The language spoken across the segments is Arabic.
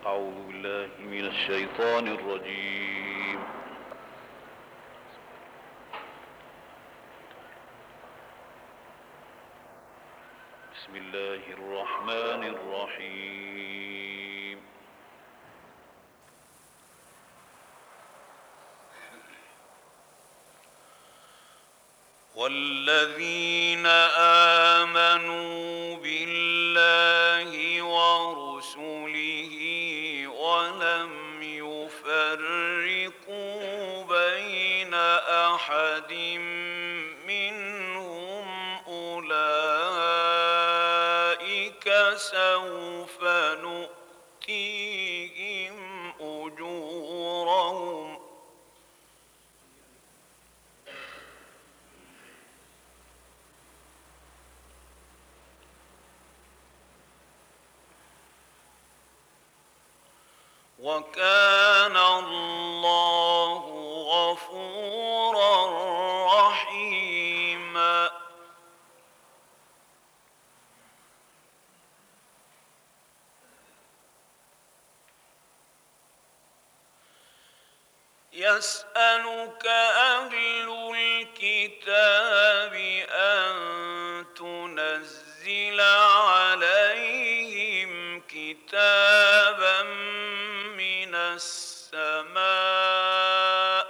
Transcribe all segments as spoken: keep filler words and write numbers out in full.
أعوذ بالله من الشيطان الرجيم. بسم الله الرحمن الرحيم. والذين آمنوا بالله ورسله ولم يفرقوا بين أحد منهم أولئك سوف نؤتيهم أجورهم وكان الله غفورا رحيما. يسألك أهل الكتاب أن تنزل عليهم كتابا من السماء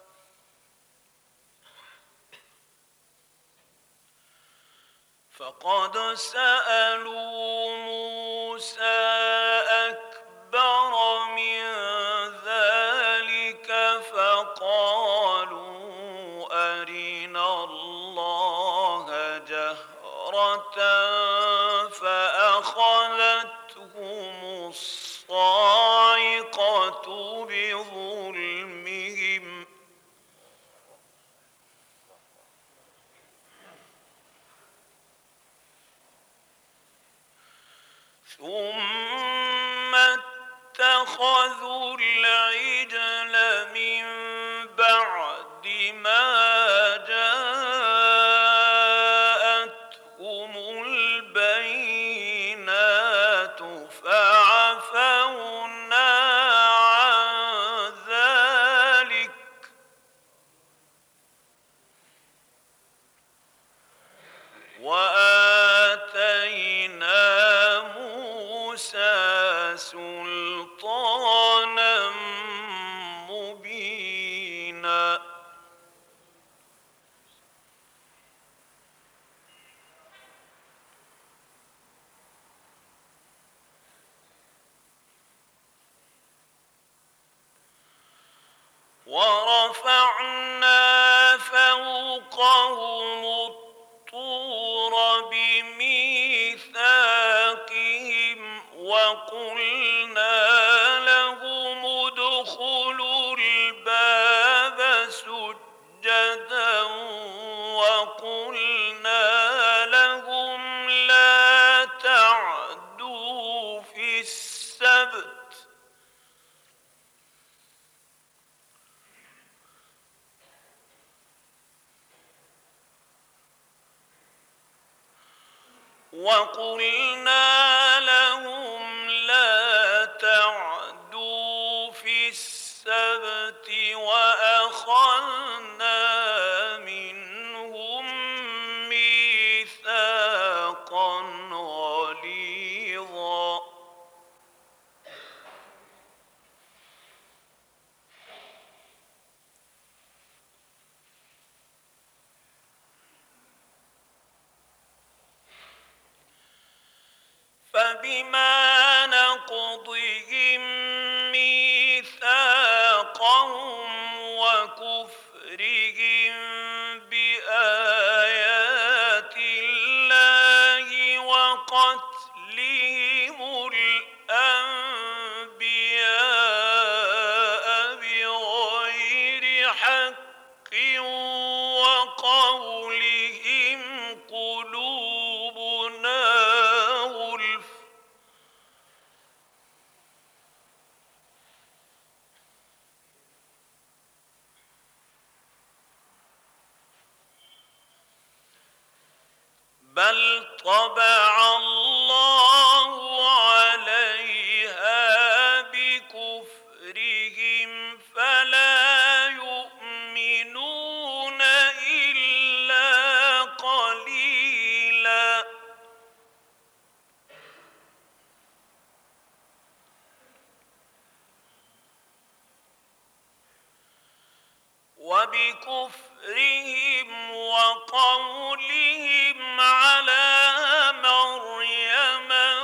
فقد سألوا موسى أكبر من ذلك فقالوا أرنا الله جهرة فأخذتهم الصاعقة بظلمهم ثم اتخذوا العجل من بعد ما جاءتهم البينات فعفونا عن ذلك وآتينا موسى سلطانا مبينا. ورفعنا فوقهم الطور بميثاقهم وقلنا لهم ادخلوا الباب سجدا وقلنا لهم لا تعدوا في السبت وقلنا لهم لا تعدوا في السبت وأخذنا منهم ميثاقا غليظا. فبما نقضهم ميثاقهم وكفرهم بآيات الله وقتلهم الأنبياء بغير حق وقولهم قلوبنا غلف بل طبع الله عليها وبكفرهم وقولهم على مريم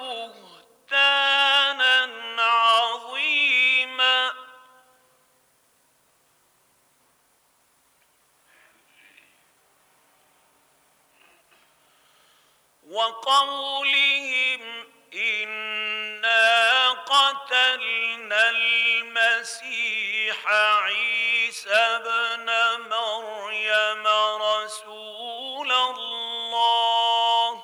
بهتانا عظيما. وقولهم إنا قتلنا المسيح عيسى ابن مريم رسول الله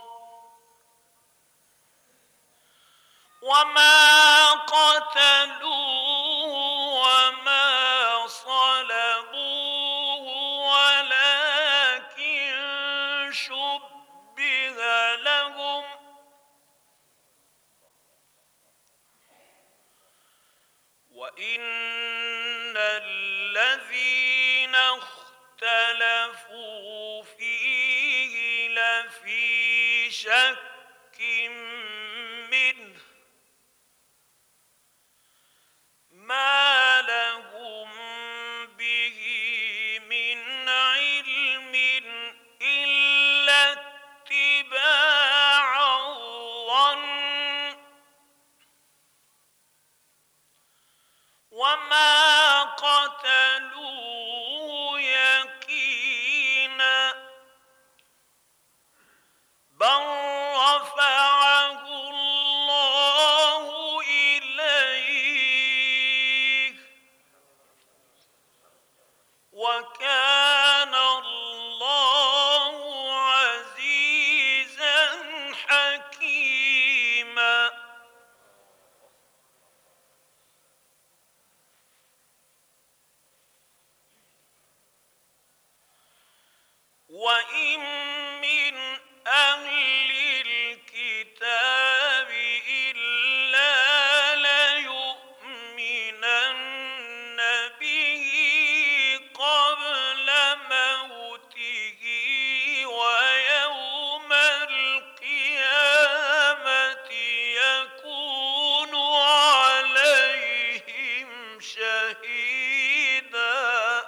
وما قتلوه وما صلبوه ولكن شبه لهم وإن الذين اختلفوا فيه لفي شك منه ما لهم به من علم إلا اتباع الظن وما قتلوه يقينا بل رفعه الله إليه وكان الله عزيزا حكيما. وإن من أهل الكتاب إلا ليؤمنن به قبل موته ويوم القيامة يكون عليهم شهيدا.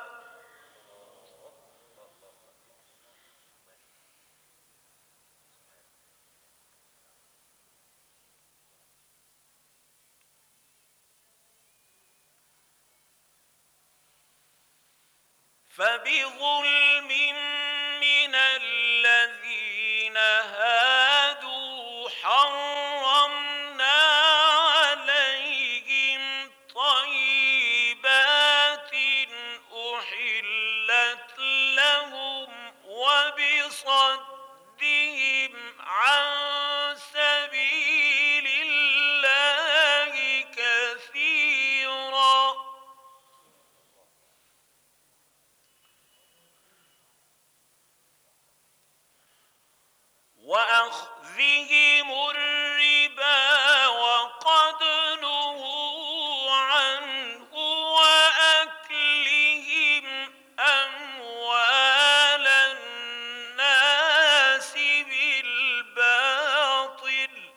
فبظلم من الذين هادوا حرمنا عليهم طيبات أحلت لهم وبصدهم عن سبيل الله كثيرا وأخذهم الربا وقد نهوا عنه وأكلهم أموال الناس بالباطل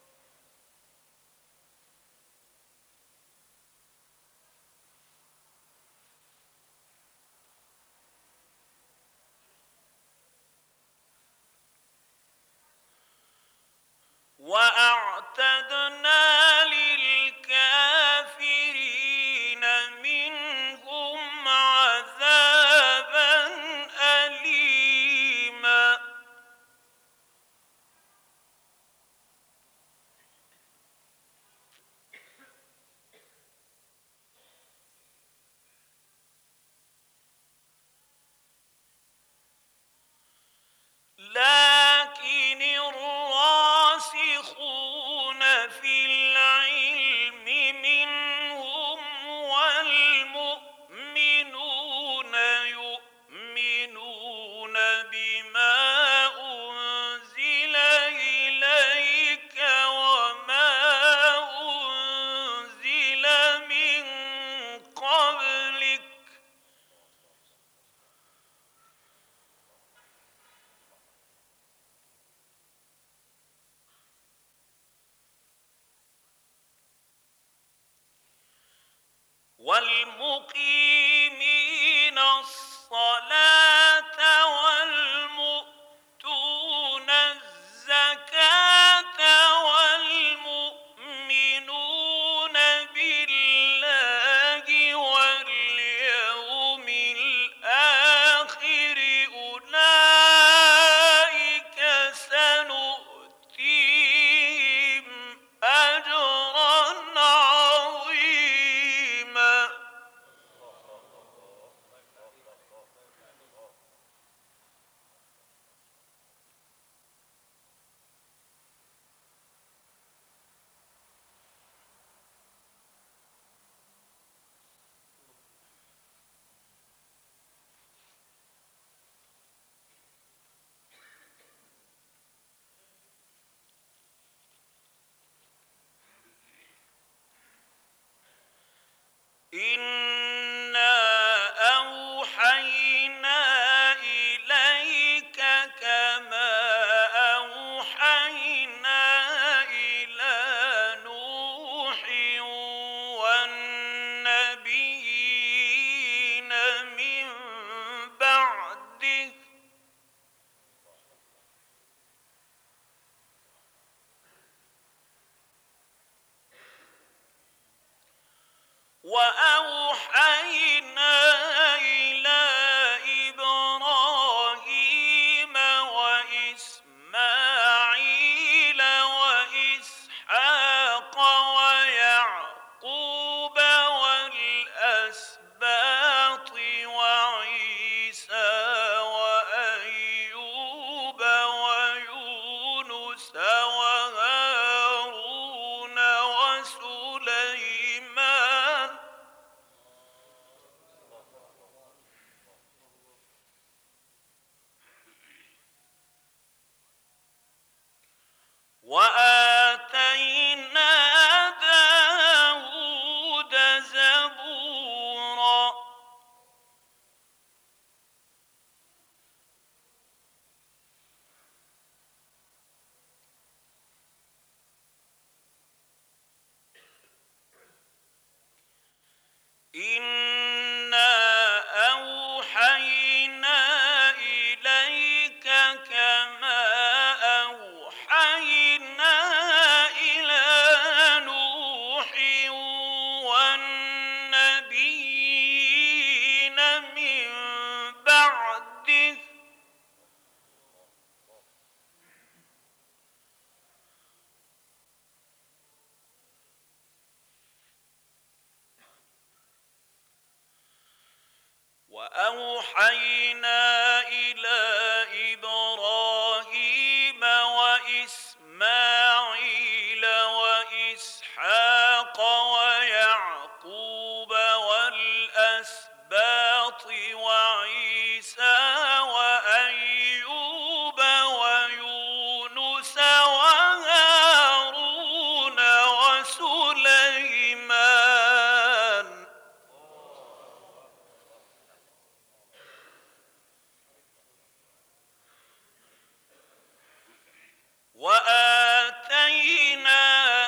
وأعتدنا للكافرين منهم عذابا أليما. لكن الراسخون في العلم منهم والمؤمنون يؤمنون بما أنزل إليك وما أنزل من قبلك والمقيمين الصلاة إنا أوحينا إليك كما أوحينا إلى نوح والنبيين من بعده وأوحينا إلى إبراهيم وإسماعيل وإسحاق ويعقوب والأسباط وعيسى وأيوب ويونس وهارون وسليمان وآتينا داود زبورا إنا أوحينا إليك كما أوحينا إلى نوح والنبيين من بعده وأوحينا إلى إبراهيم وإسماعيل وإسحاق ويعقوب والأسباط وعيسى وأيوب ويونس وهارون وسليمان وآتينا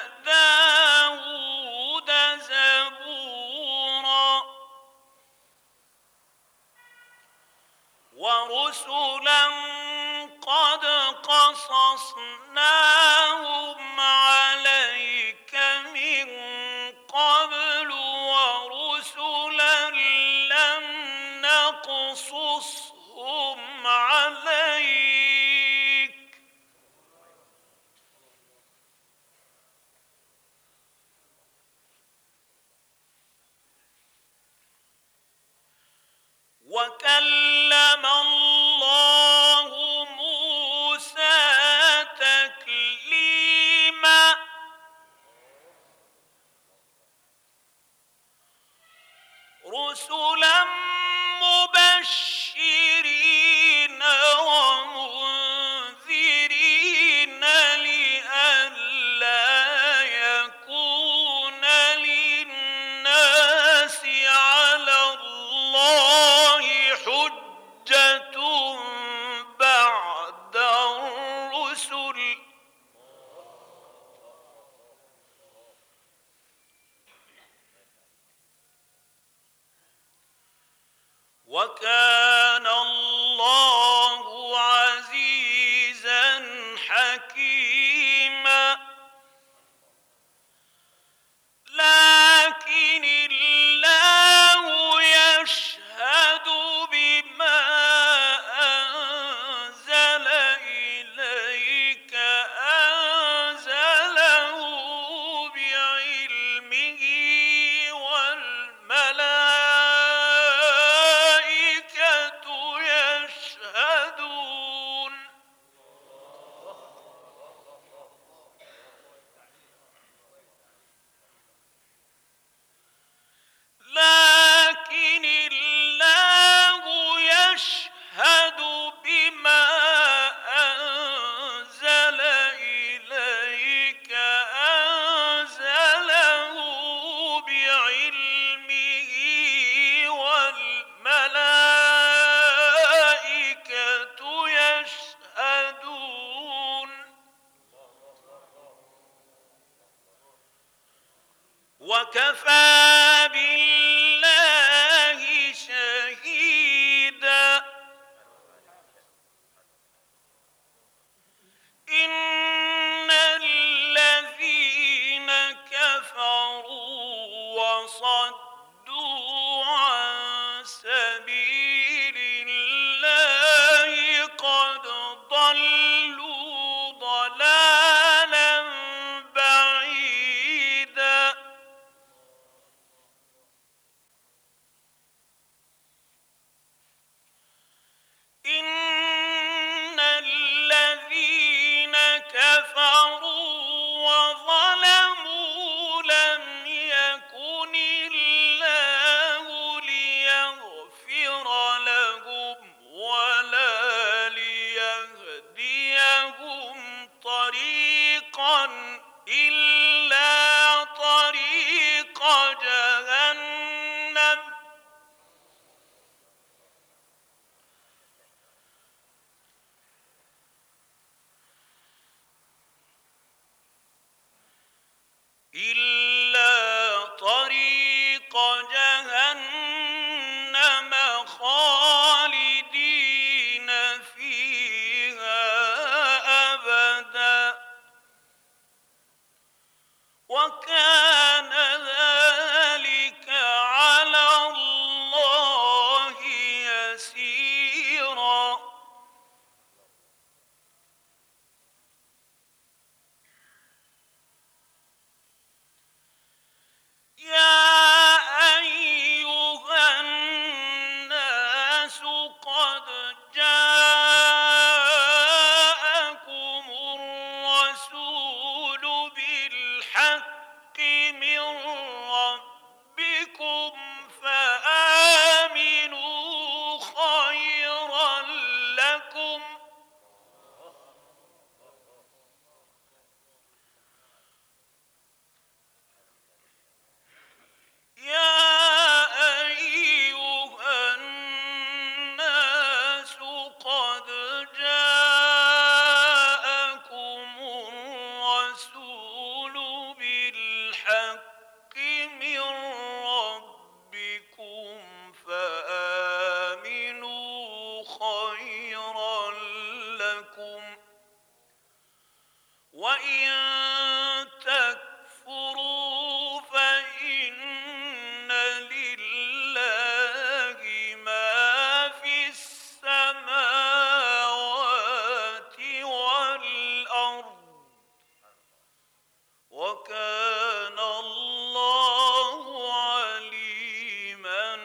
داود زبورا ورسلا قد قصصناهم عليك من قبل ورسلا لم نقصصهم عليك وكلم الله موسى تكليما رسلا مبشرين ومنذرين لئلا يكون للناس على الله حجة بعد الرسل وكان الله عزيزا حكيما لكن الله يشهد بما أنزل إليك أنزله بعلمه والملائكة وكفى بالله شهيدا إن الذين كفروا وصدوا عن سبيل الله قد ضلوا ضلالا بعيدا إن الذين كفروا وظلموا لم يكن الله ليغفر لهم ولا ليهديهم طريقا إلا طريق جهنم إلا طريق جهنم خالدين فيها أبدا وكان ذلك على الله يسيرا يا أيها الناس قد جاءكم الرسول بالحق من ربكم فآمنوا خيرا لكم يا أيها الناس قد جاءكم الرسول بالحق من ربكم فآمنوا خيرا لكم وإن تكفروا فإن لله ما في السماوات والأرض وكان الله عليما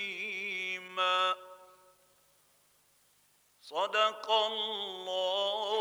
حكيما صدق الله